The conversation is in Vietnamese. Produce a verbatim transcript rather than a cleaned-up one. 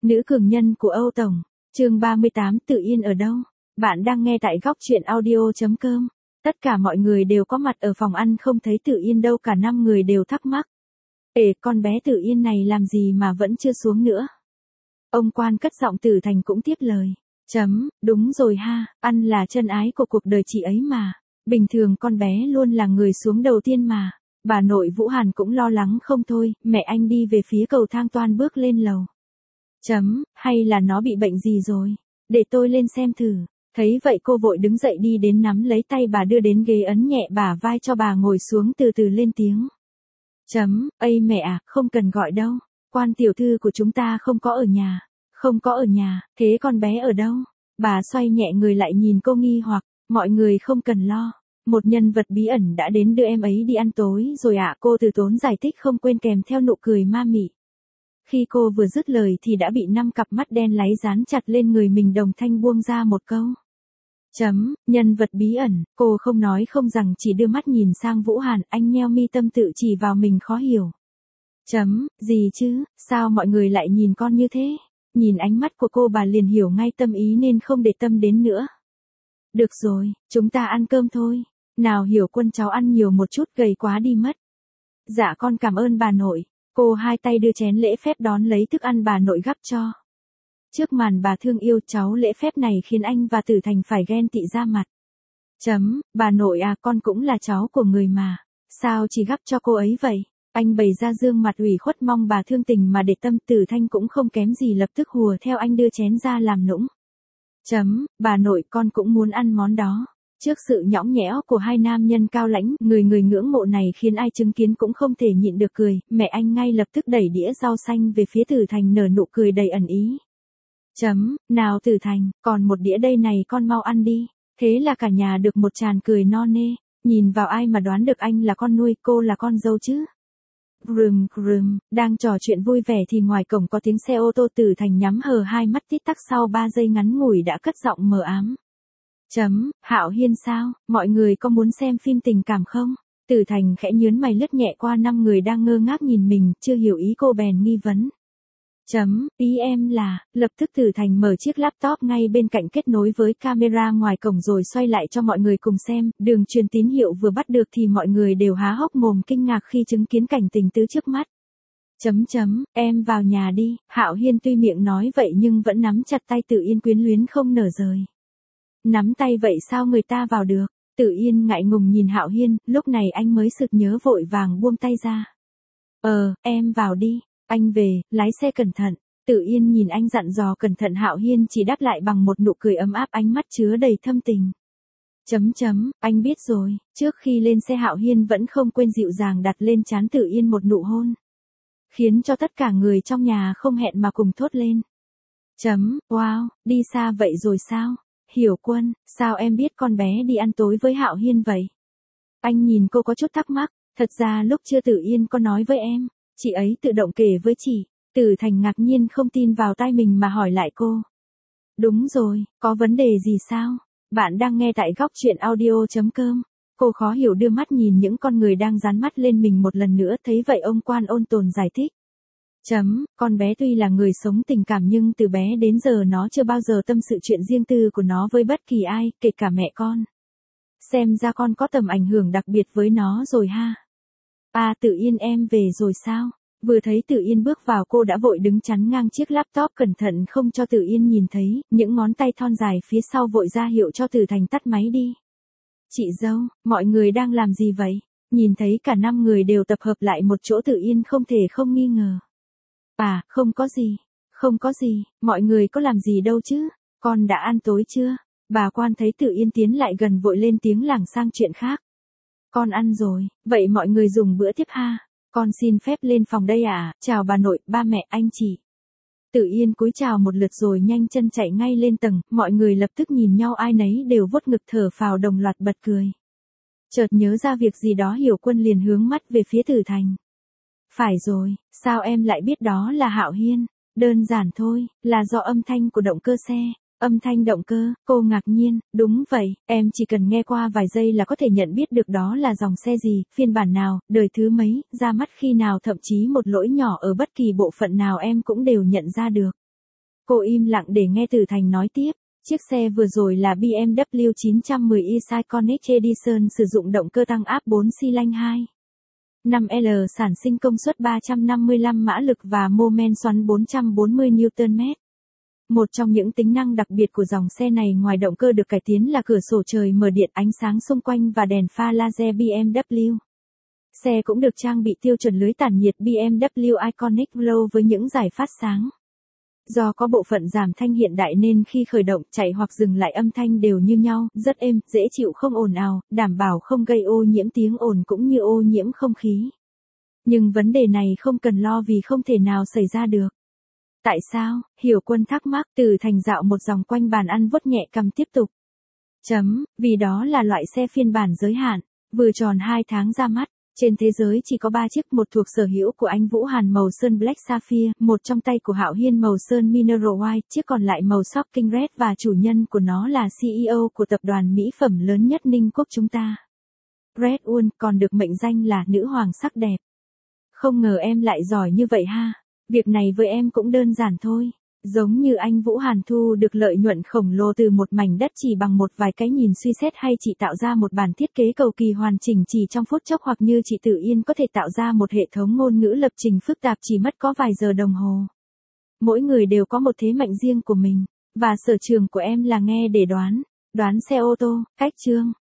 Nữ cường nhân của Âu Tổng, chương ba mươi tám Tự Yên ở đâu? Bạn đang nghe tại góc truyện audio.com. Tất cả mọi người đều có mặt ở phòng ăn không thấy Tự Yên đâu, cả năm người đều thắc mắc. Ê, con bé Tự Yên này làm gì mà vẫn chưa xuống nữa? Ông quan cất giọng, Tử Thành cũng tiếp lời. Chấm, đúng rồi ha, ăn là chân ái của cuộc đời chị ấy mà. Bình thường con bé luôn là người xuống đầu tiên mà. Bà nội Vũ Hàn cũng lo lắng không thôi, mẹ anh đi về phía cầu thang toan bước lên lầu. Chấm, hay là nó bị bệnh gì rồi? Để tôi lên xem thử. Thấy vậy cô vội đứng dậy đi đến nắm lấy tay bà đưa đến ghế, ấn nhẹ bả vai cho bà ngồi xuống, từ từ lên tiếng. Chấm, ây mẹ à, không cần gọi đâu. Quan tiểu thư của chúng ta không có ở nhà. Không có ở nhà, thế con bé ở đâu? Bà xoay nhẹ người lại nhìn cô nghi hoặc, mọi người không cần lo. Một nhân vật bí ẩn đã đến đưa em ấy đi ăn tối rồi ạ, à, cô từ tốn giải thích không quên kèm theo nụ cười ma mị. Khi cô vừa dứt lời thì đã bị năm cặp mắt đen láy dán chặt lên người mình, đồng thanh buông ra một câu. Chấm, nhân vật bí ẩn, cô không nói không rằng, chỉ đưa mắt nhìn sang Vũ Hàn, anh nheo mi tâm tự chỉ vào mình khó hiểu. Chấm, gì chứ, sao mọi người lại nhìn con như thế? Nhìn ánh mắt của cô bà liền hiểu ngay tâm ý nên không để tâm đến nữa. Được rồi, chúng ta ăn cơm thôi. Nào Hiểu Quân, cháu ăn nhiều một chút, gầy quá đi mất. Dạ con cảm ơn bà nội. Cô hai tay đưa chén lễ phép đón lấy thức ăn bà nội gắp cho. Trước màn bà thương yêu, cháu lễ phép này khiến anh và Tử Thành phải ghen tị ra mặt. Chấm, bà nội à, con cũng là cháu của người mà. Sao chỉ gắp cho cô ấy vậy? Anh bày ra gương mặt ủy khuất mong bà thương tình mà để tâm. Tử Thanh cũng không kém gì, lập tức hùa theo anh đưa chén ra làm nũng. Chấm, bà nội, con cũng muốn ăn món đó. Trước sự nhõng nhẽo của hai nam nhân cao lãnh, người người ngưỡng mộ này khiến ai chứng kiến cũng không thể nhịn được cười. Mẹ anh ngay lập tức đẩy đĩa rau xanh về phía Tử Thành, nở nụ cười đầy ẩn ý. Chấm, nào Tử Thành, còn một đĩa đây này, con mau ăn đi. Thế là cả nhà được một tràng cười no nê. Nhìn vào ai mà đoán được anh là con nuôi, cô là con dâu chứ? Rừm rừm, đang trò chuyện vui vẻ thì ngoài cổng có tiếng xe ô tô. Tử Thành nhắm hờ hai mắt tít tắc, sau ba giây ngắn ngủi đã cất giọng mờ ám. Chấm, Hạo Hiên sao, mọi người có muốn xem phim tình cảm không? Tử Thành khẽ nhớn mày lướt nhẹ qua năm người đang ngơ ngác nhìn mình, chưa hiểu ý cô bèn nghi vấn. Chấm, ý em là, lập tức Tử Thành mở chiếc laptop ngay bên cạnh kết nối với camera ngoài cổng rồi xoay lại cho mọi người cùng xem. Đường truyền tín hiệu vừa bắt được thì mọi người đều há hốc mồm kinh ngạc khi chứng kiến cảnh tình tứ trước mắt. Chấm chấm, em vào nhà đi. Hạo Hiên tuy miệng nói vậy nhưng vẫn nắm chặt tay Tự Yên, quyến luyến không nở rời. Nắm tay vậy sao người ta vào được? Tự Yên ngại ngùng nhìn Hạo Hiên, lúc này anh mới sực nhớ, vội vàng buông tay ra. Ờ, em vào đi. Anh về, lái xe cẩn thận. Tự Yên nhìn anh dặn dò cẩn thận, Hạo Hiên chỉ đáp lại bằng một nụ cười ấm áp, ánh mắt chứa đầy thâm tình. Chấm chấm, anh biết rồi. Trước khi lên xe Hạo Hiên vẫn không quên dịu dàng đặt lên trán Tự Yên một nụ hôn. Khiến cho tất cả người trong nhà không hẹn mà cùng thốt lên. Chấm, wow, đi xa vậy rồi sao? Hiểu Quân, sao em biết con bé đi ăn tối với Hạo Hiên vậy? Anh nhìn cô có chút thắc mắc, thật ra lúc chưa Tự Yên có nói với em, chị ấy tự động kể với chị. Tử Thành ngạc nhiên không tin vào tai mình mà hỏi lại cô. Đúng rồi, có vấn đề gì sao? Bạn đang nghe tại góc truyện audio.com. Cô khó hiểu đưa mắt nhìn những con người đang dán mắt lên mình một lần nữa, thấy vậy ông quan ôn tồn giải thích. Chấm, con bé tuy là người sống tình cảm nhưng từ bé đến giờ nó chưa bao giờ tâm sự chuyện riêng tư của nó với bất kỳ ai, kể cả mẹ con. Xem ra con có tầm ảnh hưởng đặc biệt với nó rồi ha. À, Tự Yên em về rồi sao? Vừa thấy Tự Yên bước vào, cô đã vội đứng chắn ngang chiếc laptop cẩn thận không cho Tự Yên nhìn thấy, những ngón tay thon dài phía sau vội ra hiệu cho Tử Thành tắt máy đi. Chị dâu, mọi người đang làm gì vậy? Nhìn thấy cả năm người đều tập hợp lại một chỗ, Tự Yên không thể không nghi ngờ. À, không có gì, không có gì, mọi người có làm gì đâu chứ, con đã ăn tối chưa? Bà quan thấy Tự Yên tiến lại gần vội lên tiếng lảng sang chuyện khác. Con ăn rồi, vậy mọi người dùng bữa tiếp ha. Con xin phép lên phòng đây à, chào bà nội, ba mẹ, anh chị. Tự Yên cúi chào một lượt rồi nhanh chân chạy ngay lên tầng, mọi người lập tức nhìn nhau, ai nấy đều vuốt ngực thở phào, đồng loạt bật cười. Chợt nhớ ra việc gì đó, Hiểu Quân liền hướng mắt về phía Tử Thành. Phải rồi, sao em lại biết đó là Hạo Hiên? Đơn giản thôi, là do âm thanh của động cơ xe. Âm thanh động cơ, cô ngạc nhiên, đúng vậy, em chỉ cần nghe qua vài giây là có thể nhận biết được đó là dòng xe gì, phiên bản nào, đời thứ mấy, ra mắt khi nào, thậm chí một lỗi nhỏ ở bất kỳ bộ phận nào em cũng đều nhận ra được. Cô im lặng để nghe Tử Thành nói tiếp. Chiếc xe vừa rồi là bê em vê chín một không i Iconic Edition sử dụng động cơ tăng áp bốn xi lanh hai năm L sản sinh công suất ba trăm năm mươi lăm mã lực và mô men xoắn bốn trăm bốn mươi Newton mét. Một trong những tính năng đặc biệt của dòng xe này ngoài động cơ được cải tiến là cửa sổ trời mở điện, ánh sáng xung quanh và đèn pha laser bê em vê. Xe cũng được trang bị tiêu chuẩn lưới tản nhiệt bê em vê Iconic Glow với những giải phát sáng. Do có bộ phận giảm thanh hiện đại nên khi khởi động, chạy hoặc dừng lại âm thanh đều như nhau, rất êm, dễ chịu không ồn ào, đảm bảo không gây ô nhiễm tiếng ồn cũng như ô nhiễm không khí. Nhưng vấn đề này không cần lo vì không thể nào xảy ra được. Tại sao? Hiểu Quân thắc mắc. Từ Thành dạo một vòng quanh bàn ăn vuốt nhẹ cằm tiếp tục. Chấm, vì đó là loại xe phiên bản giới hạn, vừa tròn hai tháng ra mắt. Trên thế giới chỉ có ba chiếc, một thuộc sở hữu của anh Vũ Hàn màu sơn Black Sapphire, một trong tay của Hạo Hiên màu sơn Mineral White, chiếc còn lại màu Shocking Red và chủ nhân của nó là xê e ô của tập đoàn mỹ phẩm lớn nhất Ninh Quốc chúng ta. Red One, còn được mệnh danh là nữ hoàng sắc đẹp. Không ngờ em lại giỏi như vậy ha. Việc này với em cũng đơn giản thôi. Giống như anh Vũ Hàn thu được lợi nhuận khổng lồ từ một mảnh đất chỉ bằng một vài cái nhìn suy xét, hay chị tạo ra một bản thiết kế cầu kỳ hoàn chỉnh chỉ trong phút chốc, hoặc như chị Tử Yên có thể tạo ra một hệ thống ngôn ngữ lập trình phức tạp chỉ mất có vài giờ đồng hồ. Mỗi người đều có một thế mạnh riêng của mình, và sở trường của em là nghe để đoán, đoán xe ô tô, cách chương.